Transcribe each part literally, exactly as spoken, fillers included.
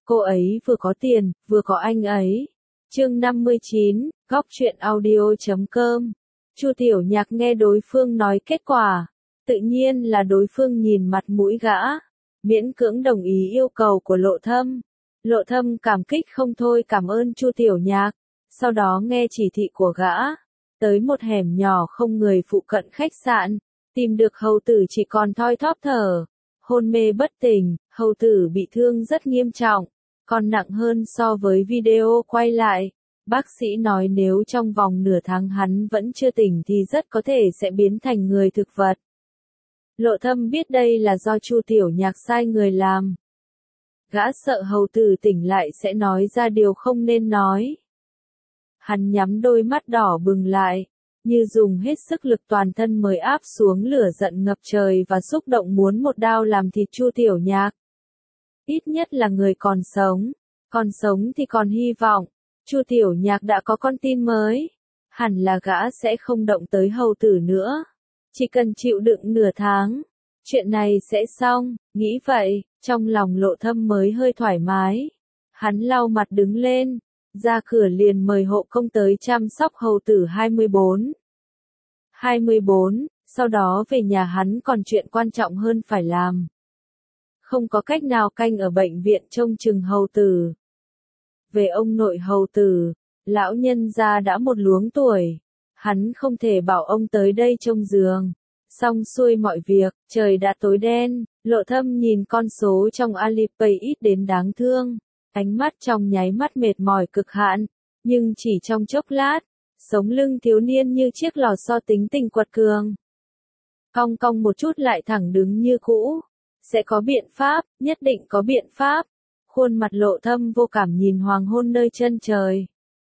Cô ấy vừa có tiền, vừa có anh ấy. Chương năm mươi chín, góc truyện audio chấm com. Chu Tiểu Nhạc nghe đối phương nói kết quả, tự nhiên là đối phương nhìn mặt mũi gã, miễn cưỡng đồng ý yêu cầu của Lộ Thâm. Lộ Thâm cảm kích không thôi cảm ơn Chu Tiểu Nhạc, sau đó nghe chỉ thị của gã, tới một hẻm nhỏ không người phụ cận khách sạn, tìm được hầu tử chỉ còn thoi thóp thở, hôn mê bất tỉnh, hầu tử bị thương rất nghiêm trọng, còn nặng hơn so với video quay lại. Bác sĩ nói nếu trong vòng nửa tháng hắn vẫn chưa tỉnh thì rất có thể sẽ biến thành người thực vật. Lộ Thâm biết đây là do Chu Tiểu Nhạc sai người làm. Gã sợ hầu tử tỉnh lại sẽ nói ra điều không nên nói. Hắn nhắm đôi mắt đỏ bừng lại, như dùng hết sức lực toàn thân mới áp xuống lửa giận ngập trời và xúc động muốn một đao làm thịt Chu Tiểu Nhạc. Ít nhất là người còn sống, còn sống thì còn hy vọng. Chu Tiểu Nhạc đã có con tin mới, hẳn là gã sẽ không động tới hầu tử nữa. Chỉ cần chịu đựng nửa tháng, chuyện này sẽ xong, nghĩ vậy, trong lòng Lộ Thâm mới hơi thoải mái. Hắn lau mặt đứng lên, ra cửa liền mời hộ công tới chăm sóc hầu tử hai mươi bốn. hai mươi bốn, sau đó về nhà hắn còn chuyện quan trọng hơn phải làm. Không có cách nào canh ở bệnh viện trông chừng hầu tử. Về ông nội hầu tử, lão nhân gia đã một luống tuổi, hắn không thể bảo ông tới đây trông giường. Xong xuôi mọi việc, trời đã tối đen, Lộ Thâm nhìn con số trong Alipay ít đến đáng thương, ánh mắt trong nháy mắt mệt mỏi cực hạn, nhưng chỉ trong chốc lát, sống lưng thiếu niên như chiếc lò xo tính tình quật cường. Cong cong một chút lại thẳng đứng như cũ, sẽ có biện pháp, nhất định có biện pháp. Khuôn mặt Lộ Thâm vô cảm nhìn hoàng hôn nơi chân trời.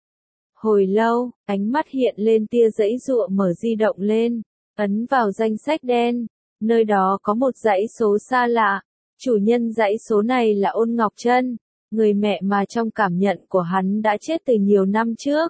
Hồi lâu, ánh mắt hiện lên tia dãy dụa mở di động lên, ấn vào danh sách đen, nơi đó có một dãy số xa lạ, chủ nhân dãy số này là Ôn Ngọc Trân, người mẹ mà trong cảm nhận của hắn đã chết từ nhiều năm trước.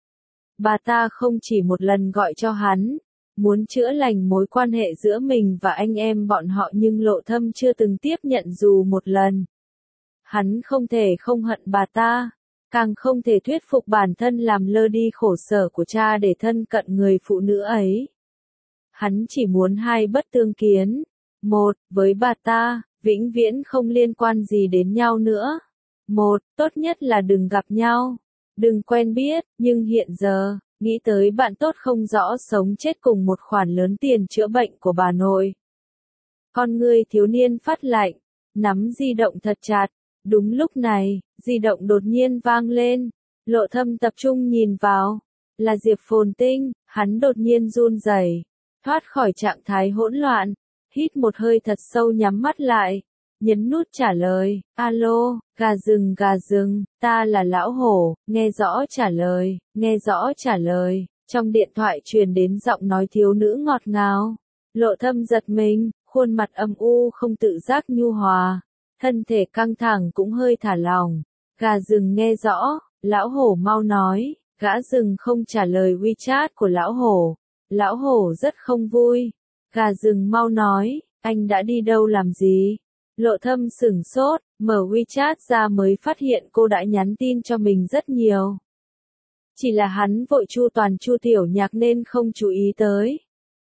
Bà ta không chỉ một lần gọi cho hắn, muốn chữa lành mối quan hệ giữa mình và anh em bọn họ nhưng Lộ Thâm chưa từng tiếp nhận dù một lần. Hắn không thể không hận bà ta, càng không thể thuyết phục bản thân làm lơ đi khổ sở của cha để thân cận người phụ nữ ấy. Hắn chỉ muốn hai bất tương kiến. Một, với bà ta, vĩnh viễn không liên quan gì đến nhau nữa. Một, tốt nhất là đừng gặp nhau, đừng quen biết, nhưng hiện giờ, nghĩ tới bạn tốt không rõ sống chết cùng một khoản lớn tiền chữa bệnh của bà nội. Con người thiếu niên phát lạnh, nắm di động thật chặt. Đúng lúc này, di động đột nhiên vang lên, Lộ Thâm tập trung nhìn vào, là Diệp Phồn Tinh, hắn đột nhiên run rẩy, thoát khỏi trạng thái hỗn loạn, hít một hơi thật sâu nhắm mắt lại, nhấn nút trả lời, alo, gà rừng gà rừng, ta là Lão Hổ, nghe rõ trả lời, nghe rõ trả lời, trong điện thoại truyền đến giọng nói thiếu nữ ngọt ngào. Lộ Thâm giật mình, khuôn mặt âm u không tự giác nhu hòa. Thân thể căng thẳng cũng hơi thả lỏng. Gà rừng nghe rõ, Lão Hổ mau nói, gã rừng không trả lời WeChat của Lão Hổ. Lão Hổ rất không vui. Gà rừng mau nói, anh đã đi đâu làm gì? Lộ Thâm sửng sốt, mở WeChat ra mới phát hiện cô đã nhắn tin cho mình rất nhiều. Chỉ là hắn vội chu toàn Chu Tiểu Nhạc nên không chú ý tới.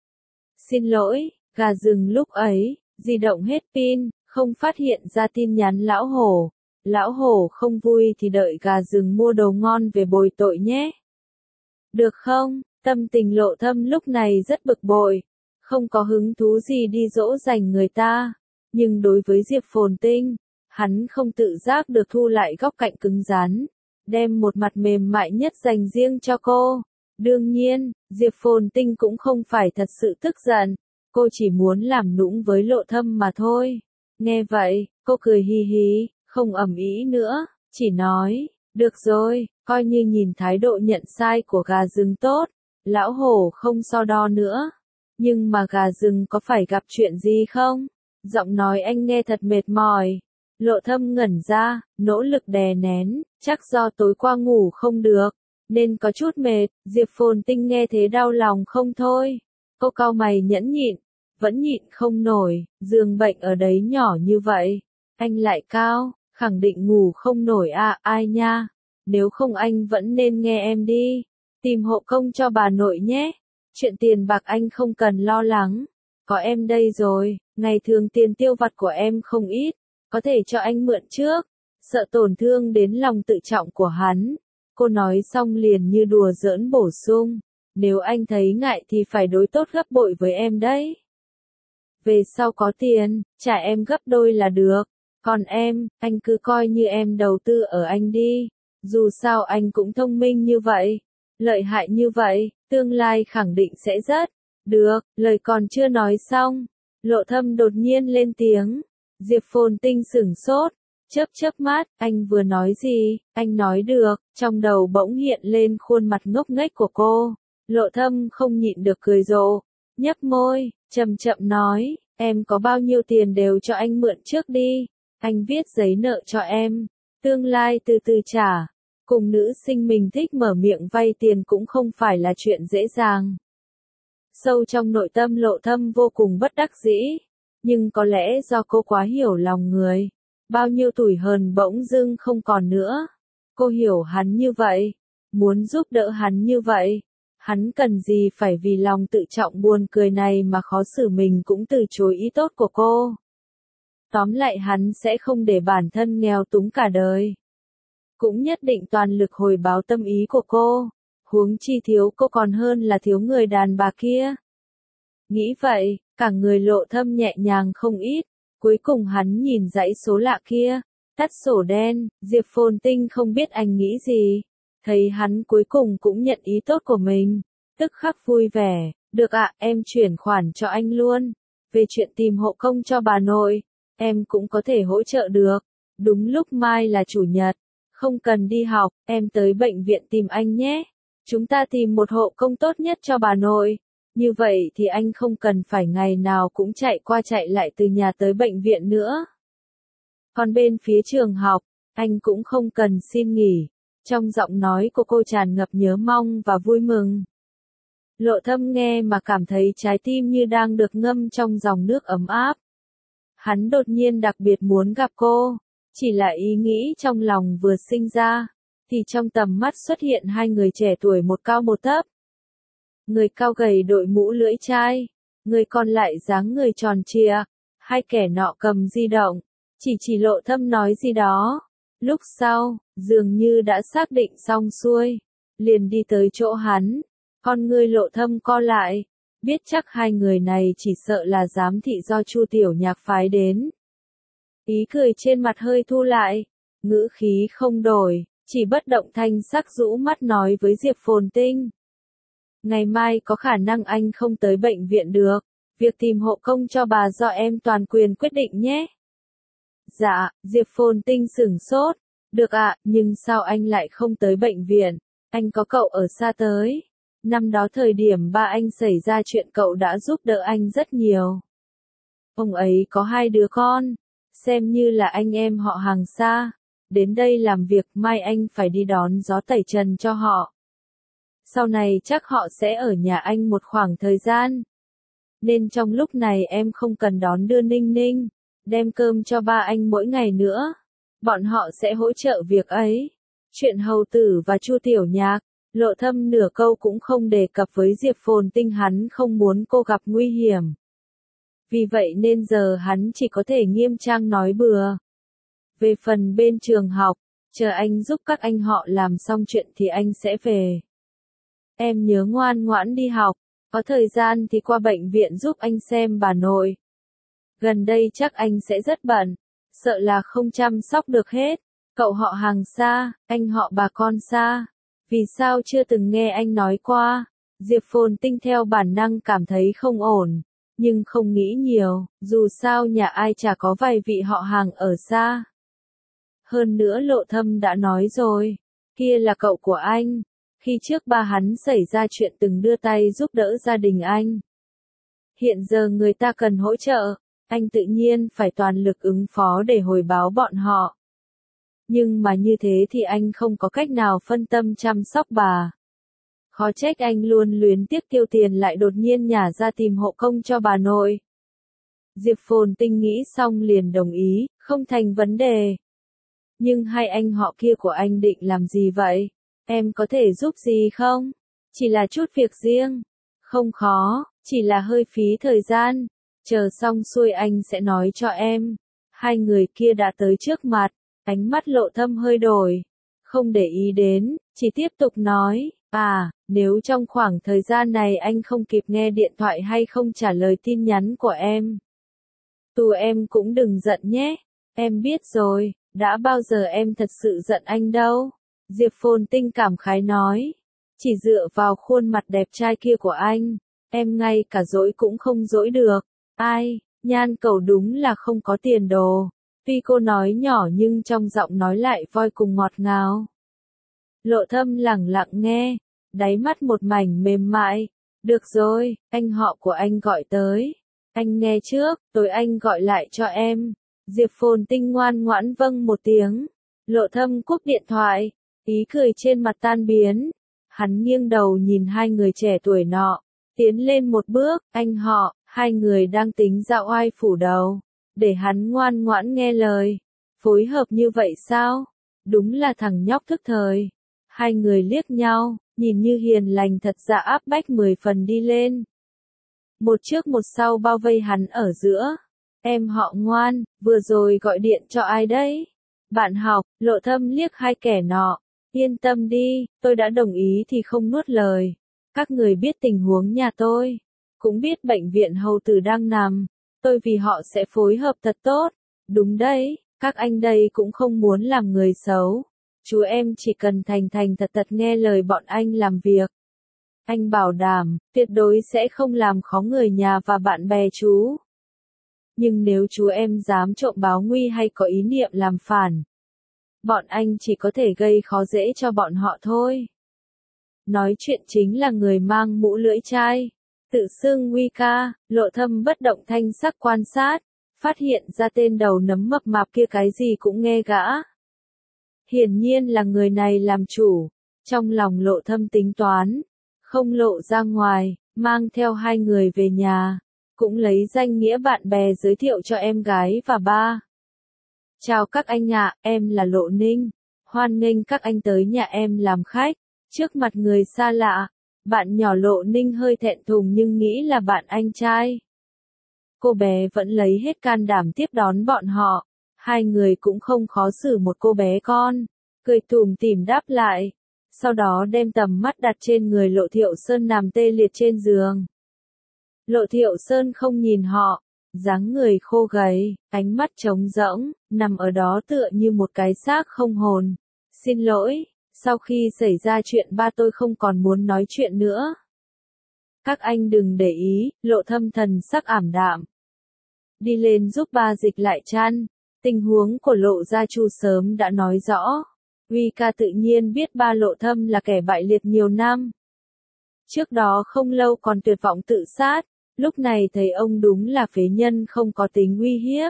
Xin lỗi, gà rừng lúc ấy, di động hết pin. Không phát hiện ra tin nhắn Lão Hổ. Lão Hổ không vui thì đợi gà rừng mua đồ ngon về bồi tội nhé. Được không? Tâm tình Lộ Thâm lúc này rất bực bội. Không có hứng thú gì đi dỗ dành người ta. Nhưng đối với Diệp Phồn Tinh, hắn không tự giác được thu lại góc cạnh cứng rắn. Đem một mặt mềm mại nhất dành riêng cho cô. Đương nhiên, Diệp Phồn Tinh cũng không phải thật sự tức giận. Cô chỉ muốn làm nũng với Lộ Thâm mà thôi. Nghe vậy, cô cười hi hi, không ầm ĩ nữa, chỉ nói, được rồi, coi như nhìn thái độ nhận sai của gà rừng tốt, Lão Hổ không so đo nữa. Nhưng mà gà rừng có phải gặp chuyện gì không? Giọng nói anh nghe thật mệt mỏi. Lộ Thâm ngẩn ra, nỗ lực đè nén, chắc do tối qua ngủ không được, nên có chút mệt. Diệp Phồn Tinh nghe thế đau lòng không thôi. Cô cau mày nhẫn nhịn. Vẫn nhịn không nổi, giường bệnh ở đấy nhỏ như vậy, anh lại cao, Khẳng định ngủ không nổi à, ai nha. Nếu không anh vẫn nên nghe em đi. Tìm hộ công cho bà nội nhé. Chuyện tiền bạc anh không cần lo lắng. Có em đây rồi, ngày thường tiền tiêu vặt của em không ít. Có thể cho anh mượn trước. Sợ tổn thương đến lòng tự trọng của hắn. Cô nói xong liền như đùa giỡn bổ sung. Nếu anh thấy ngại thì phải đối tốt gấp bội với em đấy. Về sau có tiền, trả em gấp đôi là được. Còn em, anh cứ coi như em đầu tư ở anh đi. Dù sao anh cũng thông minh như vậy, lợi hại như vậy, tương lai khẳng định sẽ rất được. Lời còn chưa nói xong, Lộ Thâm đột nhiên lên tiếng. Diệp Phồn Tinh sửng sốt, chớp chớp mắt, anh vừa nói gì? Anh nói được, trong đầu bỗng hiện lên khuôn mặt ngốc nghếch của cô. Lộ Thâm không nhịn được cười rộ, nhấp môi, chậm chậm nói, em có bao nhiêu tiền đều cho anh mượn trước đi. Anh viết giấy nợ cho em, tương lai từ từ trả. Cùng nữ sinh mình thích mở miệng vay tiền cũng không phải là chuyện dễ dàng. Sâu trong nội tâm Lộ Thâm vô cùng bất đắc dĩ, nhưng có lẽ do cô quá hiểu lòng người. Bao nhiêu tủi hờn bỗng dưng không còn nữa. Cô hiểu hắn như vậy, muốn giúp đỡ hắn như vậy. Hắn cần gì phải vì lòng tự trọng buồn cười này mà khó xử mình cũng từ chối ý tốt của cô. Tóm lại hắn sẽ không để bản thân nghèo túng cả đời. Cũng nhất định toàn lực hồi báo tâm ý của cô. Huống chi thiếu cô còn hơn là thiếu người đàn bà kia. Nghĩ vậy, cả người Lộ Thâm nhẹ nhàng không ít. Cuối cùng hắn nhìn dãy số lạ kia, tắt sổ đen. Diệp Phồn Tinh không biết anh nghĩ gì. Thấy hắn cuối cùng cũng nhận ý tốt của mình, tức khắc vui vẻ. Được ạ, em chuyển khoản cho anh luôn. Về chuyện tìm hộ công cho bà nội, em cũng có thể hỗ trợ được. Đúng lúc mai là chủ nhật, không cần đi học, em tới bệnh viện tìm anh nhé. Chúng ta tìm một hộ công tốt nhất cho bà nội. Như vậy thì anh không cần phải ngày nào cũng chạy qua chạy lại từ nhà tới bệnh viện nữa. Còn bên phía trường học, anh cũng không cần xin nghỉ. Trong giọng nói của cô tràn ngập nhớ mong và vui mừng. Lộ Thâm nghe mà cảm thấy trái tim như đang được ngâm trong dòng nước ấm áp. Hắn đột nhiên đặc biệt muốn gặp cô. Chỉ là ý nghĩ trong lòng vừa sinh ra, thì trong tầm mắt xuất hiện hai người trẻ tuổi một cao một thấp. Người cao gầy đội mũ lưỡi chai, người còn lại dáng người tròn trịa. Hai kẻ nọ cầm di động, chỉ chỉ Lộ Thâm nói gì đó. Lúc sau, dường như đã xác định xong xuôi, liền đi tới chỗ hắn. Con người Lộ Thâm co lại, biết chắc hai người này chỉ sợ là giám thị do Chu Tiểu Nhạc phái đến. Ý cười trên mặt hơi thu lại, ngữ khí không đổi, chỉ bất động thanh sắc rũ mắt nói với Diệp Phồn Tinh. Ngày mai có khả năng anh không tới bệnh viện được, việc tìm hộ công cho bà do em toàn quyền quyết định nhé. Dạ, Diệp Phồn Tinh sửng sốt, được ạ, nhưng sao anh lại không tới bệnh viện, anh có cậu ở xa tới. Năm đó thời điểm ba anh xảy ra chuyện cậu đã giúp đỡ anh rất nhiều. Ông ấy có hai đứa con, xem như là anh em họ hàng xa. Đến đây làm việc mai anh phải đi đón gió tẩy trần cho họ. Sau này chắc họ sẽ ở nhà anh một khoảng thời gian. Nên trong lúc này em không cần đón đưa Ninh Ninh, đem cơm cho ba anh mỗi ngày nữa. Bọn họ sẽ hỗ trợ việc ấy. Chuyện Hầu Tử và Chu Tiểu Nhạc, Lộ Thâm nửa câu cũng không đề cập với Diệp Phồn Tinh, hắn không muốn cô gặp nguy hiểm. Vì vậy nên giờ hắn chỉ có thể nghiêm trang nói bừa. Về phần bên trường học, chờ anh giúp các anh họ làm xong chuyện thì anh sẽ về. Em nhớ ngoan ngoãn đi học, có thời gian thì qua bệnh viện giúp anh xem bà nội. Gần đây chắc anh sẽ rất bận, sợ là không chăm sóc được hết. Cậu họ hàng xa, anh họ bà con xa. Vì sao chưa từng nghe anh nói qua? Diệp Phồn Tinh theo bản năng cảm thấy không ổn, nhưng không nghĩ nhiều, dù sao nhà ai chả có vài vị họ hàng ở xa. Hơn nữa Lộ Thâm đã nói rồi, kia là cậu của anh. Khi trước ba hắn xảy ra chuyện từng đưa tay giúp đỡ gia đình anh. Hiện giờ người ta cần hỗ trợ, anh tự nhiên phải toàn lực ứng phó để hồi báo bọn họ. Nhưng mà như thế thì anh không có cách nào phân tâm chăm sóc bà. Khó trách anh luôn luyến tiếc tiêu tiền lại đột nhiên nhả ra tìm hộ công cho bà nội. Diệp Phồn Tinh nghĩ xong liền đồng ý, không thành vấn đề. Nhưng hai anh họ kia của anh định làm gì vậy? Em có thể giúp gì không? Chỉ là chút việc riêng. Không khó, chỉ là hơi phí thời gian. Chờ xong xuôi anh sẽ nói cho em. Hai người kia đã tới trước mặt, ánh mắt Lộ Thâm hơi đổi. Không để ý đến, chỉ tiếp tục nói, à, nếu trong khoảng thời gian này anh không kịp nghe điện thoại hay không trả lời tin nhắn của em. Tù em cũng đừng giận nhé. Em biết rồi, đã bao giờ em thật sự giận anh đâu. Diệp Phồn Tinh cảm khái nói. Chỉ dựa vào khuôn mặt đẹp trai kia của anh, em ngay cả dỗi cũng không dỗi được. Ai, Nhan Cầu đúng là không có tiền đồ. Tuy cô nói nhỏ nhưng trong giọng nói lại voi cùng ngọt ngào. Lộ Thâm lẳng lặng nghe, đáy mắt một mảnh mềm mại. Được rồi, anh họ của anh gọi tới. Anh nghe trước, tối anh gọi lại cho em. Diệp Phồn Tinh ngoan ngoãn vâng một tiếng. Lộ Thâm cúp điện thoại, ý cười trên mặt tan biến. Hắn nghiêng đầu nhìn hai người trẻ tuổi nọ, tiến lên một bước, anh họ, hai người đang tính ra oai phủ đầu, để hắn ngoan ngoãn nghe lời. Phối hợp như vậy sao? Đúng là thằng nhóc thức thời. Hai người liếc nhau, nhìn như hiền lành thật ra áp bách mười phần đi lên. Một trước một sau bao vây hắn ở giữa. Em họ ngoan, vừa rồi gọi điện cho ai đấy? Bạn học. Lộ Thâm liếc hai kẻ nọ. Yên tâm đi, tôi đã đồng ý thì không nuốt lời. Các người biết tình huống nhà tôi, cũng biết bệnh viện hầu tử đang nằm. Tôi vì họ sẽ phối hợp thật tốt. Đúng đấy, các anh đây cũng không muốn làm người xấu. Chú em chỉ cần thành thành thật thật nghe lời bọn anh làm việc. Anh bảo đảm, tuyệt đối sẽ không làm khó người nhà và bạn bè chú. Nhưng nếu chú em dám trộm báo nguy hay có ý niệm làm phản, bọn anh chỉ có thể gây khó dễ cho bọn họ thôi. Nói chuyện chính là người mang mũ lưỡi chai, tự xưng Nguy ca. Lộ Thâm bất động thanh sắc quan sát, phát hiện ra tên đầu nấm mập mạp kia cái gì cũng nghe gã. Hiển nhiên là người này làm chủ. Trong lòng Lộ Thâm tính toán, không lộ ra ngoài, mang theo hai người về nhà, cũng lấy danh nghĩa bạn bè giới thiệu cho em gái và ba. Chào các anh ạ, em là Lộ Ninh. Hoan nghênh các anh tới nhà em làm khách. Trước mặt người xa lạ, bạn nhỏ Lộ Ninh hơi thẹn thùng nhưng nghĩ là bạn anh trai. Cô bé vẫn lấy hết can đảm tiếp đón bọn họ. Hai người cũng không khó xử một cô bé con, cười tủm tỉm đáp lại. Sau đó đem tầm mắt đặt trên người Lộ Thiệu Sơn nằm tê liệt trên giường. Lộ Thiệu Sơn không nhìn họ, dáng người khô gầy, ánh mắt trống rỗng, nằm ở đó tựa như một cái xác không hồn. Xin lỗi, sau khi xảy ra chuyện ba tôi không còn muốn nói chuyện nữa. Các anh đừng để ý. Lộ Thâm thần sắc ảm đạm. Đi lên giúp ba dịch lại chăn. Tình huống của Lộ gia Chu sớm đã nói rõ. Uy ca tự nhiên biết ba Lộ Thâm là kẻ bại liệt nhiều năm. Trước đó không lâu còn tuyệt vọng tự sát, lúc này thấy ông đúng là phế nhân không có tính uy hiếp.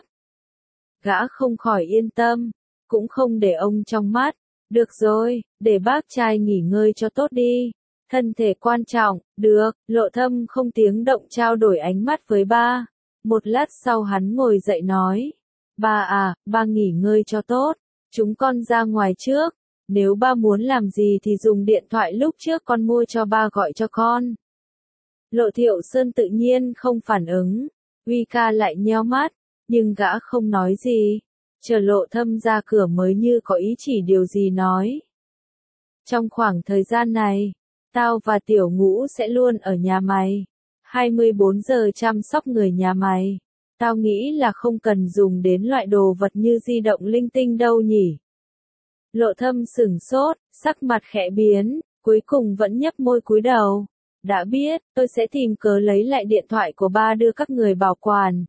Gã không khỏi yên tâm, cũng không để ông trong mắt. Được rồi, để bác trai nghỉ ngơi cho tốt đi. Thân thể quan trọng. Được. Lộ Thâm không tiếng động trao đổi ánh mắt với ba. Một lát sau hắn ngồi dậy nói. Ba à, ba nghỉ ngơi cho tốt. Chúng con ra ngoài trước. Nếu ba muốn làm gì thì dùng điện thoại lúc trước con mua cho ba gọi cho con. Lộ Thiệu Sơn tự nhiên không phản ứng. Uy ca lại nheo mắt, nhưng gã không nói gì. Chờ Lộ Thâm ra cửa mới như có ý chỉ điều gì nói. Trong khoảng thời gian này, tao và Tiểu Ngũ sẽ luôn ở nhà mày. hai mươi bốn giờ chăm sóc người nhà mày. Tao nghĩ là không cần dùng đến loại đồ vật như di động linh tinh đâu nhỉ. Lộ Thâm sửng sốt, sắc mặt khẽ biến, cuối cùng vẫn nhấp môi cúi đầu. Đã biết, tôi sẽ tìm cớ lấy lại điện thoại của ba đưa các người bảo quản.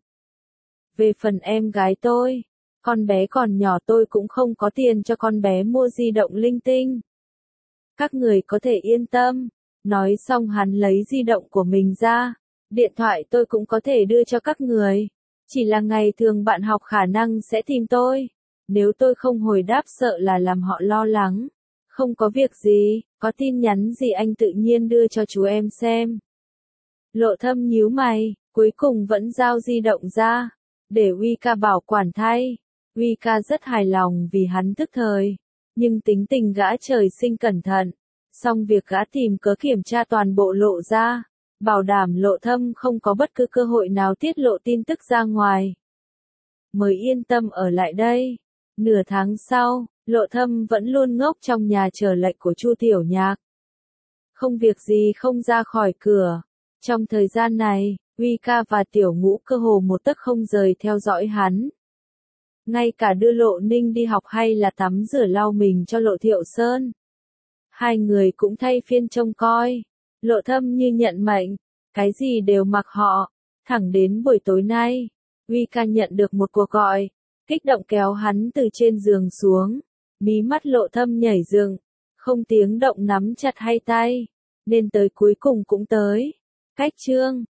Về phần em gái tôi, con bé còn nhỏ tôi cũng không có tiền cho con bé mua di động linh tinh. Các người có thể yên tâm. Nói xong hắn lấy di động của mình ra. Điện thoại tôi cũng có thể đưa cho các người. Chỉ là ngày thường bạn học khả năng sẽ tìm tôi. Nếu tôi không hồi đáp sợ là làm họ lo lắng. Không có việc gì, có tin nhắn gì anh tự nhiên đưa cho chú em xem. Lộ Thâm nhíu mày, cuối cùng vẫn giao di động ra. Để Uy ca bảo quản thay. Uy ca rất hài lòng vì hắn tức thời, nhưng tính tình gã trời sinh cẩn thận, song việc gã tìm cớ kiểm tra toàn bộ lộ ra, bảo đảm Lộ Thâm không có bất cứ cơ hội nào tiết lộ tin tức ra ngoài. Mới yên tâm ở lại đây. Nửa tháng sau, Lộ Thâm vẫn luôn ngốc trong nhà chờ lệnh của Chu Tiểu Nhạc. Không việc gì không ra khỏi cửa. Trong thời gian này, Uy ca và Tiểu Ngũ cơ hồ một tấc không rời theo dõi hắn. Ngay cả đưa Lộ Ninh đi học hay là tắm rửa lau mình cho Lộ Thiệu Sơn. Hai người cũng thay phiên trông coi. Lộ Thâm như nhận mệnh, cái gì đều mặc họ. Thẳng đến buổi tối nay, Uy ca nhận được một cuộc gọi, kích động kéo hắn từ trên giường xuống. Mí mắt Lộ Thâm nhảy dựng, không tiếng động nắm chặt hai tay, nên tới cuối cùng cũng tới. Cách chương